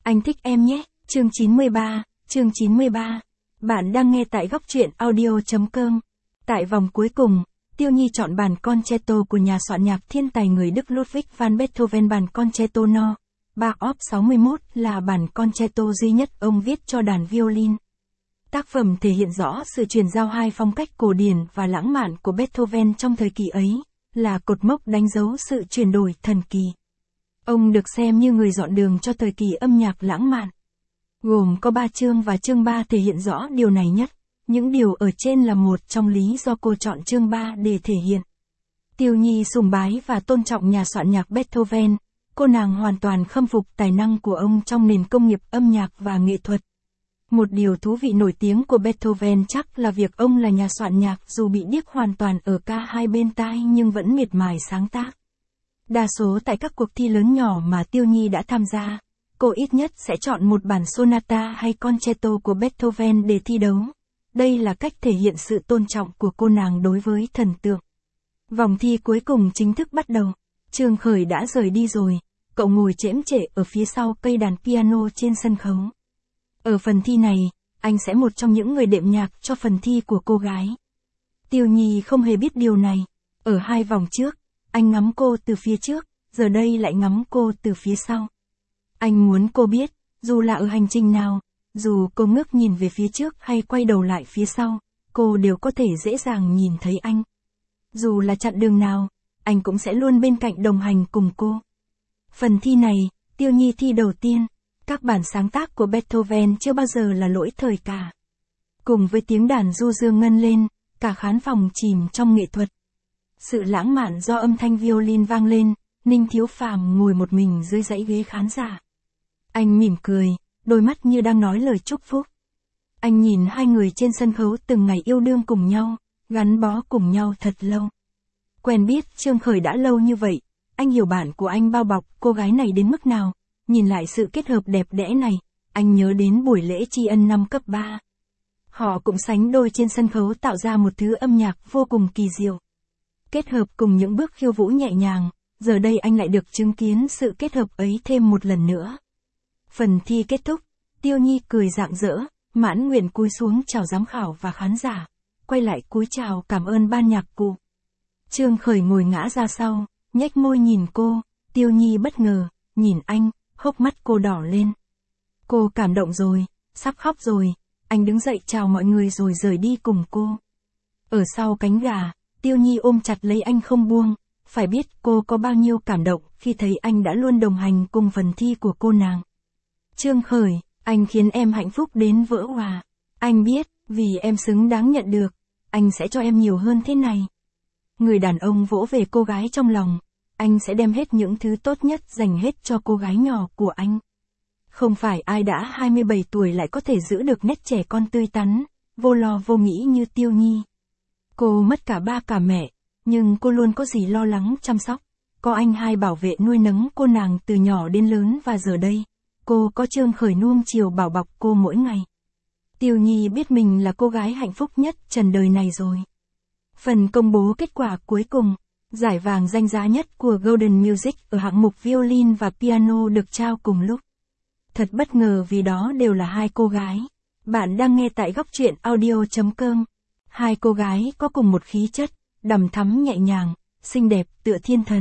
Anh thích em nhé, chương 93. Bạn đang nghe tại góc truyện audio.com. Tại vòng cuối cùng, Tiêu Nhi chọn bản concerto của nhà soạn nhạc thiên tài người Đức Ludwig van Beethoven. Bản concerto No. 3 op. 61 là bản concerto duy nhất ông viết cho đàn violin. Tác phẩm thể hiện rõ sự truyền giao hai phong cách cổ điển và lãng mạn của Beethoven trong thời kỳ ấy, là cột mốc đánh dấu sự chuyển đổi thần kỳ. Ông được xem như người dọn đường cho thời kỳ âm nhạc lãng mạn. Gồm có 3 chương và chương 3 thể hiện rõ điều này nhất. Những điều ở trên là một trong lý do cô chọn chương 3 để thể hiện. Tiêu Nhi sùng bái và tôn trọng nhà soạn nhạc Beethoven. Cô nàng hoàn toàn khâm phục tài năng của ông trong nền công nghiệp âm nhạc và nghệ thuật. Một điều thú vị nổi tiếng của Beethoven chắc là việc ông là nhà soạn nhạc dù bị điếc hoàn toàn ở cả hai bên tai nhưng vẫn miệt mài sáng tác. Đa số tại các cuộc thi lớn nhỏ mà Tiêu Nhi đã tham gia, cô ít nhất sẽ chọn một bản sonata hay concerto của Beethoven để thi đấu. Đây là cách thể hiện sự tôn trọng của cô nàng đối với thần tượng. Vòng thi cuối cùng chính thức bắt đầu. Trương Khởi đã rời đi rồi, cậu ngồi chễm chệ ở phía sau cây đàn piano trên sân khấu. Ở phần thi này, anh sẽ một trong những người đệm nhạc cho phần thi của cô gái. Tiêu Nhi không hề biết điều này. Ở 2 vòng trước, anh ngắm cô từ phía trước, giờ đây lại ngắm cô từ phía sau. Anh muốn cô biết, dù là ở hành trình nào, dù cô ngước nhìn về phía trước hay quay đầu lại phía sau, cô đều có thể dễ dàng nhìn thấy anh. Dù là chặng đường nào, anh cũng sẽ luôn bên cạnh đồng hành cùng cô. Phần thi này, Tiêu Nhi thi đầu tiên. Các bản sáng tác của Beethoven chưa bao giờ là lỗi thời cả. Cùng với tiếng đàn du dương ngân lên, cả khán phòng chìm trong nghệ thuật. Sự lãng mạn do âm thanh violin vang lên, Ninh Thiếu Phàm ngồi một mình dưới dãy ghế khán giả. Anh mỉm cười, đôi mắt như đang nói lời chúc phúc. Anh nhìn hai người trên sân khấu từng ngày yêu đương cùng nhau, gắn bó cùng nhau thật lâu. Quen biết Trương Khởi đã lâu như vậy, anh hiểu bạn của anh bao bọc cô gái này đến mức nào. Nhìn lại sự kết hợp đẹp đẽ này, anh nhớ đến buổi lễ tri ân năm cấp 3. Họ cũng sánh đôi trên sân khấu tạo ra một thứ âm nhạc vô cùng kỳ diệu. Kết hợp cùng những bước khiêu vũ nhẹ nhàng, giờ đây anh lại được chứng kiến sự kết hợp ấy thêm một lần nữa. Phần thi kết thúc, Tiêu Nhi cười rạng rỡ, mãn nguyện cúi xuống chào giám khảo và khán giả, quay lại cúi chào cảm ơn ban nhạc cụ. Trương Khởi ngồi ngã ra sau, nhếch môi nhìn cô, Tiêu Nhi bất ngờ, nhìn anh. Hốc mắt cô đỏ lên. Cô cảm động rồi, sắp khóc rồi, anh đứng dậy chào mọi người rồi rời đi cùng cô. Ở sau cánh gà, Tiêu Nhi ôm chặt lấy anh không buông, phải biết cô có bao nhiêu cảm động khi thấy anh đã luôn đồng hành cùng phần thi của cô nàng. Trương Khởi, anh khiến em hạnh phúc đến vỡ òa. Anh biết, vì em xứng đáng nhận được, anh sẽ cho em nhiều hơn thế này. Người đàn ông vỗ về cô gái trong lòng. Anh sẽ đem hết những thứ tốt nhất dành hết cho cô gái nhỏ của anh. Không phải ai đã 27 tuổi lại có thể giữ được nét trẻ con tươi tắn, vô lo vô nghĩ như Tiêu Nhi. Cô mất cả ba cả mẹ, nhưng cô luôn có gì lo lắng chăm sóc. Có anh hai bảo vệ nuôi nấng cô nàng từ nhỏ đến lớn và giờ đây, cô có Trương Khởi nuông chiều bảo bọc cô mỗi ngày. Tiêu Nhi biết mình là cô gái hạnh phúc nhất trần đời này rồi. Phần công bố kết quả cuối cùng. Giải vàng danh giá nhất của Golden Music ở hạng mục violin và piano được trao cùng lúc. Thật bất ngờ vì đó đều là 2 cô gái. Bạn đang nghe tại góc truyện audio.com. 2 cô gái có cùng một khí chất, đằm thắm nhẹ nhàng, xinh đẹp tựa thiên thần.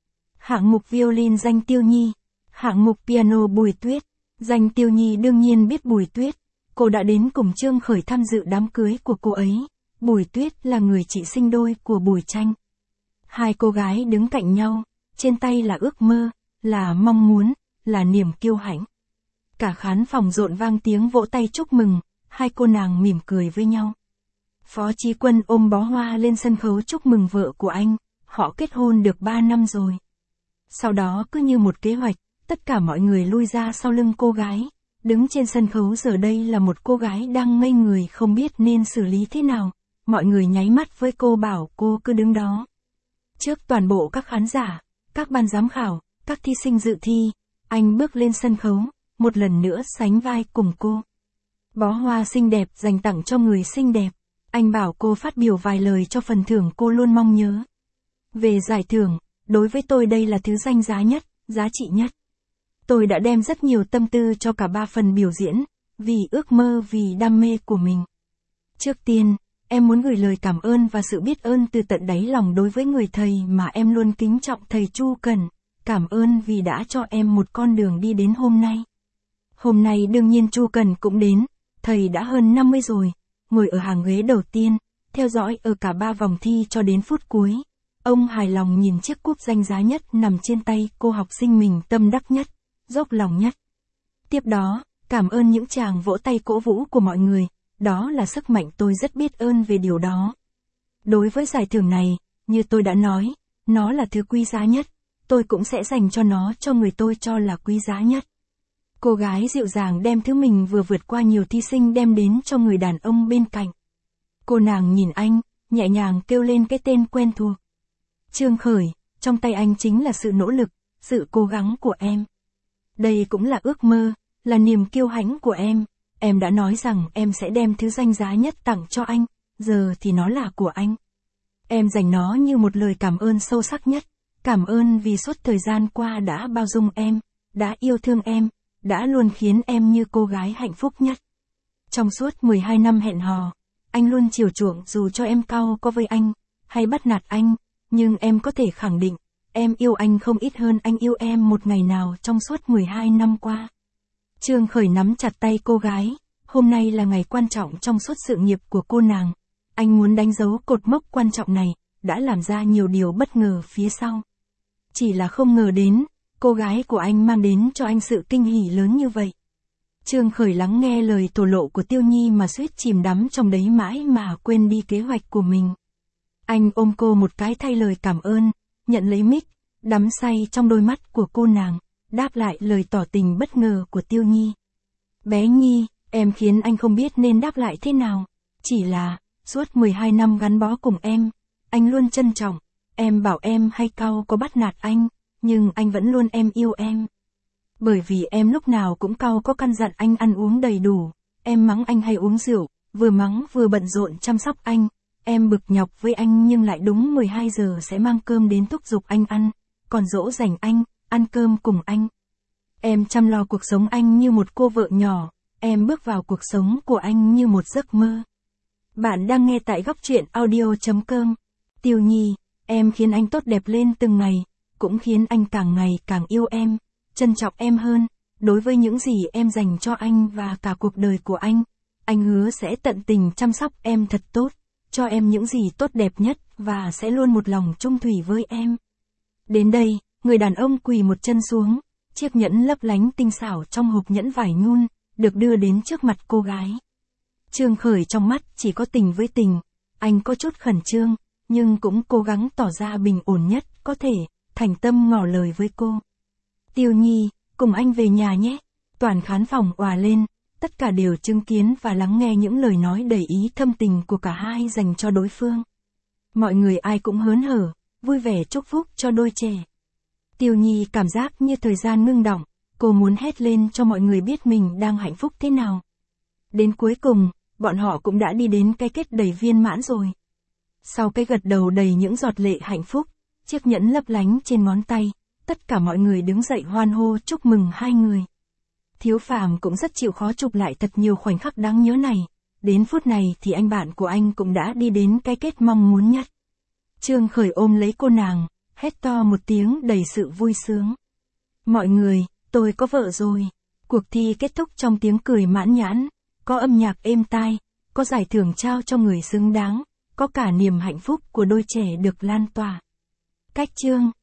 Hạng mục violin danh Tiêu Nhi, hạng mục piano Bùi Tuyết. Danh Tiêu Nhi đương nhiên biết Bùi Tuyết. Cô đã đến cùng Trương Khởi tham dự đám cưới của cô ấy. Bùi Tuyết là người chị sinh đôi của Bùi Tranh. 2 cô gái đứng cạnh nhau, trên tay là ước mơ, là mong muốn, là niềm kiêu hãnh. Cả khán phòng rộn vang tiếng vỗ tay chúc mừng, 2 cô nàng mỉm cười với nhau. Phó Chí Quân ôm bó hoa lên sân khấu chúc mừng vợ của anh, họ kết hôn được 3 năm rồi. Sau đó cứ như một kế hoạch, tất cả mọi người lui ra sau lưng cô gái, đứng trên sân khấu giờ đây là một cô gái đang ngây người không biết nên xử lý thế nào. Mọi người nháy mắt với cô bảo cô cứ đứng đó. Trước toàn bộ các khán giả, các ban giám khảo, các thí sinh dự thi, anh bước lên sân khấu, một lần nữa sánh vai cùng cô. Bó hoa xinh đẹp dành tặng cho người xinh đẹp, anh bảo cô phát biểu vài lời cho phần thưởng cô luôn mong nhớ. Về giải thưởng, đối với tôi đây là thứ danh giá nhất, giá trị nhất. Tôi đã đem rất nhiều tâm tư cho cả 3 phần biểu diễn, vì ước mơ vì đam mê của mình. Trước tiên, em muốn gửi lời cảm ơn và sự biết ơn từ tận đáy lòng đối với người thầy mà em luôn kính trọng, thầy Chu Cần. Cảm ơn vì đã cho em một con đường đi đến hôm nay. Hôm nay đương nhiên Chu Cần cũng đến, thầy đã hơn 50 rồi, ngồi ở hàng ghế đầu tiên, theo dõi ở cả 3 vòng thi cho đến phút cuối. Ông hài lòng nhìn chiếc cúp danh giá nhất nằm trên tay cô học sinh mình tâm đắc nhất, dốc lòng nhất. Tiếp đó, cảm ơn những tràng vỗ tay cổ vũ của mọi người, đó là sức mạnh, tôi rất biết ơn về điều đó. Đối với giải thưởng này, như tôi đã nói, nó là thứ quý giá nhất, tôi cũng sẽ dành cho nó cho người tôi cho là quý giá nhất. Cô gái dịu dàng đem thứ mình vừa vượt qua nhiều thí sinh đem đến cho người đàn ông bên cạnh. Cô nàng nhìn anh, nhẹ nhàng kêu lên cái tên quen thuộc. Trương Khởi, trong tay anh chính là sự nỗ lực, sự cố gắng của em. Đây cũng là ước mơ, là niềm kiêu hãnh của em. Em đã nói rằng em sẽ đem thứ danh giá nhất tặng cho anh, giờ thì nó là của anh. Em dành nó như một lời cảm ơn sâu sắc nhất. Cảm ơn vì suốt thời gian qua đã bao dung em, đã yêu thương em, đã luôn khiến em như cô gái hạnh phúc nhất. Trong suốt 12 năm hẹn hò, anh luôn chiều chuộng dù cho em cau có với anh, hay bắt nạt anh, nhưng em có thể khẳng định, em yêu anh không ít hơn anh yêu em một ngày nào trong suốt 12 năm qua. Trương Khởi nắm chặt tay cô gái, hôm nay là ngày quan trọng trong suốt sự nghiệp của cô nàng. Anh muốn đánh dấu cột mốc quan trọng này, đã làm ra nhiều điều bất ngờ phía sau. Chỉ là không ngờ đến, cô gái của anh mang đến cho anh sự kinh hỉ lớn như vậy. Trương Khởi lắng nghe lời thổ lộ của Tiêu Nhi mà suýt chìm đắm trong đấy mãi mà quên đi kế hoạch của mình. Anh ôm cô một cái thay lời cảm ơn, nhận lấy mic, đắm say trong đôi mắt của cô nàng, đáp lại lời tỏ tình bất ngờ của Tiêu Nhi. Bé Nhi, em khiến anh không biết nên đáp lại thế nào. Chỉ là, suốt 12 năm gắn bó cùng em, anh luôn trân trọng. Em bảo em hay cau có bắt nạt anh, nhưng anh vẫn luôn em yêu em. Bởi vì em lúc nào cũng cau có căn dặn anh ăn uống đầy đủ, em mắng anh hay uống rượu, vừa mắng vừa bận rộn chăm sóc anh. Em bực nhọc với anh nhưng lại đúng 12 giờ sẽ mang cơm đến thúc giục anh ăn, còn dỗ dành anh, ăn cơm cùng anh. Em chăm lo cuộc sống anh như một cô vợ nhỏ, em bước vào cuộc sống của anh như một giấc mơ. Bạn đang nghe tại Góc Truyện Audio.com. Tiêu Nhi, em khiến anh tốt đẹp lên từng ngày, cũng khiến anh càng ngày càng yêu em, trân trọng em hơn. Đối với những gì em dành cho anh và cả cuộc đời của anh hứa sẽ tận tình chăm sóc em thật tốt, cho em những gì tốt đẹp nhất và sẽ luôn một lòng chung thủy với em. Đến đây, người đàn ông quỳ một chân xuống, chiếc nhẫn lấp lánh tinh xảo trong hộp nhẫn vải nhung, được đưa đến trước mặt cô gái. Trương Khởi trong mắt chỉ có tình với tình, anh có chút khẩn trương, nhưng cũng cố gắng tỏ ra bình ổn nhất có thể, thành tâm ngỏ lời với cô. Tiêu Nhi, cùng anh về nhà nhé. Toàn khán phòng òa lên, tất cả đều chứng kiến và lắng nghe những lời nói đầy ý thâm tình của cả hai dành cho đối phương. Mọi người ai cũng hớn hở, vui vẻ chúc phúc cho đôi trẻ. Tiêu Nhi cảm giác như thời gian ngưng đọng, cô muốn hét lên cho mọi người biết mình đang hạnh phúc thế nào. Đến cuối cùng, bọn họ cũng đã đi đến cái kết đầy viên mãn rồi. Sau cái gật đầu đầy những giọt lệ hạnh phúc, chiếc nhẫn lấp lánh trên ngón tay, tất cả mọi người đứng dậy hoan hô chúc mừng hai người. Thiếu Phàm cũng rất chịu khó chụp lại thật nhiều khoảnh khắc đáng nhớ này. Đến phút này thì anh bạn của anh cũng đã đi đến cái kết mong muốn nhất. Trương Khởi ôm lấy cô nàng, hét to một tiếng đầy sự vui sướng. Mọi người, tôi có vợ rồi. Cuộc thi kết thúc trong tiếng cười mãn nhãn, có âm nhạc êm tai, có giải thưởng trao cho người xứng đáng, có cả niềm hạnh phúc của đôi trẻ được lan tỏa. Cách chương